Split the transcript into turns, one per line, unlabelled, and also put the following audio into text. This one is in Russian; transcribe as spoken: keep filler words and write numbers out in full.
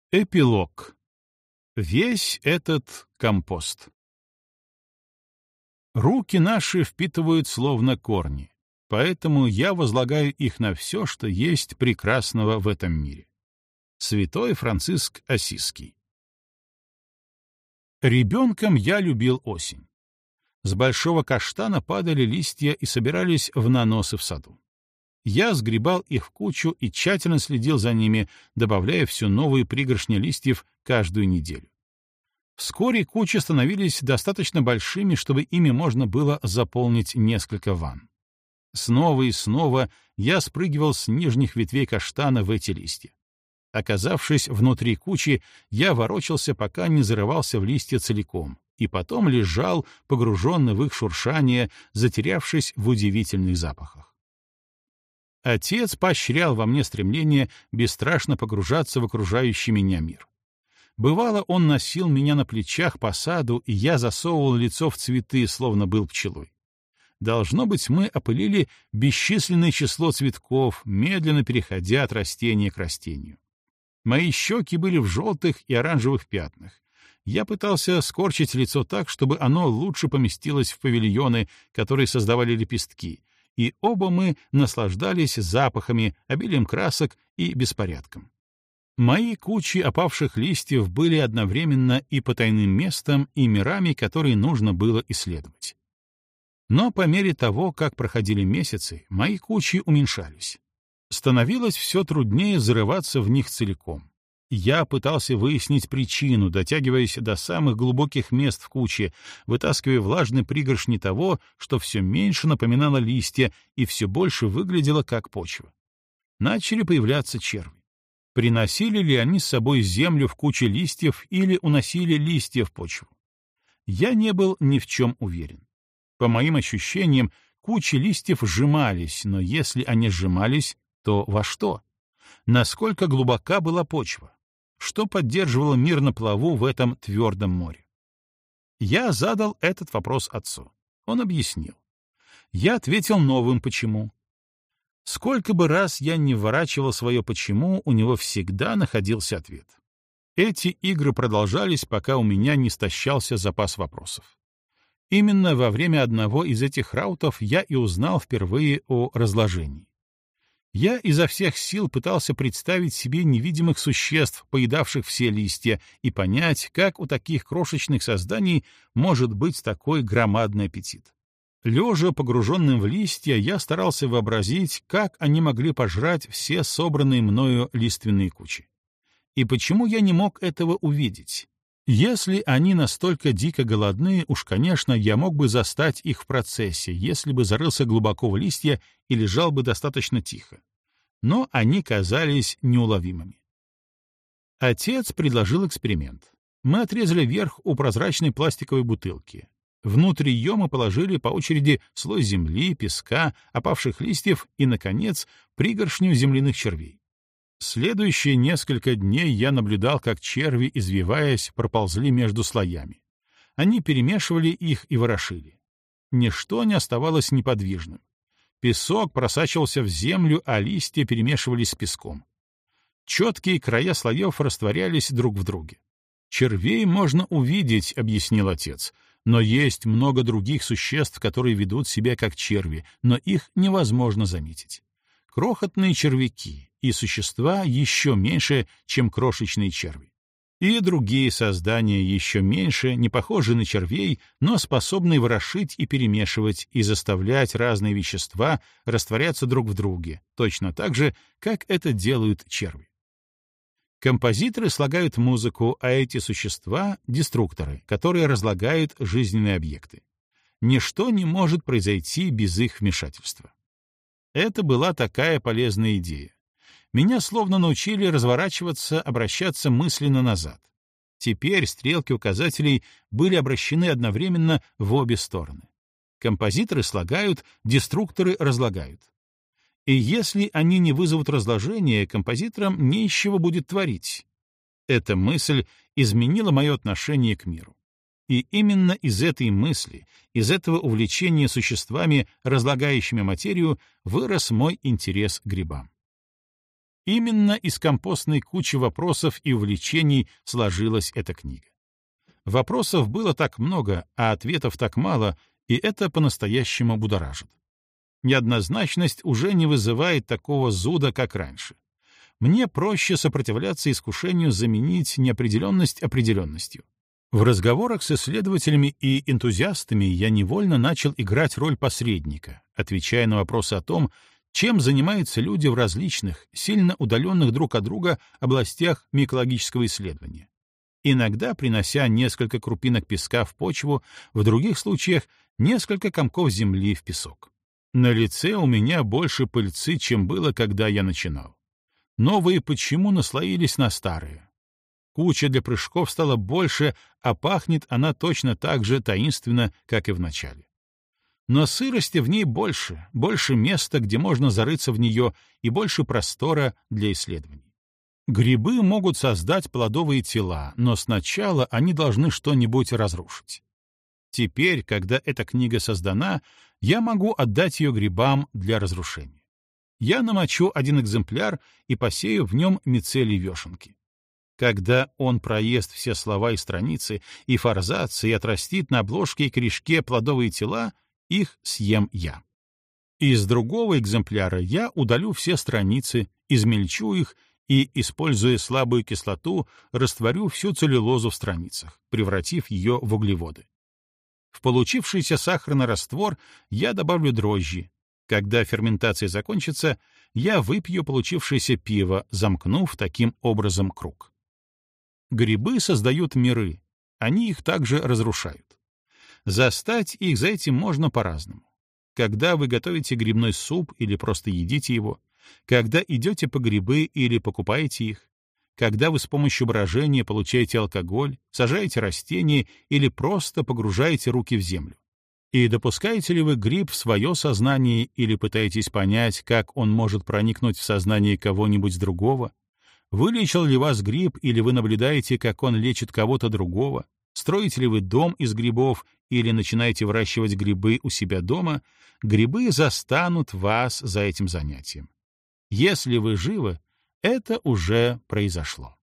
Эпилог. Весь этот компост. Руки наши впитывают словно корни, поэтому я возлагаю их на все, что есть прекрасного в этом мире. Святой Франциск Ассизский. Ребенком я любил осень. С большого каштана падали листья и собирались в наносы в саду. Я сгребал их в кучу и тщательно следил за ними, добавляя все новые пригоршни листьев каждую неделю. Вскоре кучи становились достаточно большими, чтобы ими можно было заполнить несколько ванн. Снова и снова я спрыгивал с нижних ветвей каштана в эти листья. Оказавшись внутри кучи, я ворочался, пока не зарывался в листья целиком, и потом лежал, погруженный в их шуршание, затерявшись в удивительных запахах. Отец поощрял во мне стремление бесстрашно погружаться в окружающий меня мир. Бывало, он носил меня на плечах по саду, и я засовывал лицо в цветы, словно был пчелой. Должно быть, мы опылили бесчисленное число цветков, медленно переходя от растения к растению. Мои щеки были в желтых и оранжевых пятнах. Я пытался скорчить лицо так, чтобы оно лучше поместилось в павильоны, которые создавали лепестки, и оба мы наслаждались запахами, обилием красок и беспорядком. Мои кучи опавших листьев были одновременно и потайным местом, и мирами, которые нужно было исследовать. Но по мере того, как проходили месяцы, мои кучи уменьшались. Становилось все труднее зарываться в них целиком. Я пытался выяснить причину, дотягиваясь до самых глубоких мест в куче, вытаскивая влажные пригоршни того, что все меньше напоминало листья и все больше выглядело как почва. Начали появляться черви. Приносили ли они с собой землю в куче листьев или уносили листья в почву? Я не был ни в чем уверен. По моим ощущениям, кучи листьев сжимались, но если они сжимались, то во что? Насколько глубока была почва? Что поддерживало мир на плаву в этом твердом море? Я задал этот вопрос отцу. Он объяснил. Я ответил новым «почему». Сколько бы раз я не вворачивал свое «почему», у него всегда находился ответ. Эти игры продолжались, пока у меня не истощался запас вопросов. Именно во время одного из этих раутов я и узнал впервые о разложении. Я изо всех сил пытался представить себе невидимых существ, поедавших все листья, и понять, как у таких крошечных созданий может быть такой громадный аппетит. Лежа погруженным в листья, я старался вообразить, как они могли пожрать все собранные мною лиственные кучи. И почему я не мог этого увидеть? Если они настолько дико голодны, уж, конечно, я мог бы застать их в процессе, если бы зарылся глубоко в листья и лежал бы достаточно тихо. Но они казались неуловимыми. Отец предложил эксперимент. Мы отрезали верх у прозрачной пластиковой бутылки. Внутрь ее мы положили по очереди слой земли, песка, опавших листьев и, наконец, пригоршню земляных червей. Следующие несколько дней я наблюдал, как черви, извиваясь, проползли между слоями. Они перемешивали их и ворошили. Ничто не оставалось неподвижным. Песок просачивался в землю, а листья перемешивались с песком. Четкие края слоев растворялись друг в друге. «Червей можно увидеть», — объяснил отец, «но есть много других существ, которые ведут себя как черви, но их невозможно заметить. Крохотные червяки и существа еще меньше, чем крошечные черви. И другие создания еще меньше, не похожие на червей, но способные ворошить и перемешивать, и заставлять разные вещества растворяться друг в друге, точно так же, как это делают черви. Композиторы слагают музыку, а эти существа — деструкторы, которые разлагают жизненные объекты. Ничто не может произойти без их вмешательства. Это была такая полезная идея. Меня словно научили разворачиваться, обращаться мысленно назад. Теперь стрелки указателей были обращены одновременно в обе стороны. Композиторы слагают, деструкторы разлагают. И если они не вызовут разложения, композиторам не из чего будет творить. Эта мысль изменила мое отношение к миру. И именно из этой мысли, из этого увлечения существами, разлагающими материю, вырос мой интерес к грибам. Именно из компостной кучи вопросов и увлечений сложилась эта книга. Вопросов было так много, а ответов так мало, и это по-настоящему будоражит. Неоднозначность уже не вызывает такого зуда, как раньше. Мне проще сопротивляться искушению заменить неопределенность определенностью. В разговорах с исследователями и энтузиастами я невольно начал играть роль посредника, отвечая на вопросы о том, чем занимаются люди в различных, сильно удаленных друг от друга областях микологического исследования. Иногда принося несколько крупинок песка в почву, в других случаях несколько комков земли в песок. На лице у меня больше пыльцы, чем было, когда я начинал. Новые почему наслоились на старые? Куча для прыжков стала больше, а пахнет она точно так же таинственно, как и в начале. Но сырости в ней больше, больше места, где можно зарыться в нее, и больше простора для исследований. Грибы могут создать плодовые тела, но сначала они должны что-нибудь разрушить. Теперь, когда эта книга создана, я могу отдать ее грибам для разрушения. Я намочу один экземпляр и посею в нем мицелий вешенки. Когда он проест все слова и страницы, и форзацы, и отрастит на обложке и корешке плодовые тела, их съем я. Из другого экземпляра я удалю все страницы, измельчу их и, используя слабую кислоту, растворю всю целлюлозу в страницах, превратив ее в углеводы. В получившийся сахарный раствор я добавлю дрожжи. Когда ферментация закончится, я выпью получившееся пиво, замкнув таким образом круг. Грибы создают миры, они их также разрушают. Застать их за этим можно по-разному. Когда вы готовите грибной суп или просто едите его, когда идете по грибы или покупаете их, когда вы с помощью брожения получаете алкоголь, сажаете растения или просто погружаете руки в землю. И допускаете ли вы гриб в свое сознание или пытаетесь понять, как он может проникнуть в сознание кого-нибудь другого? Вылечил ли вас гриб или вы наблюдаете, как он лечит кого-то другого? Строите ли вы дом из грибов или начинаете выращивать грибы у себя дома? Грибы застанут вас за этим занятием. Если вы живы, это уже произошло.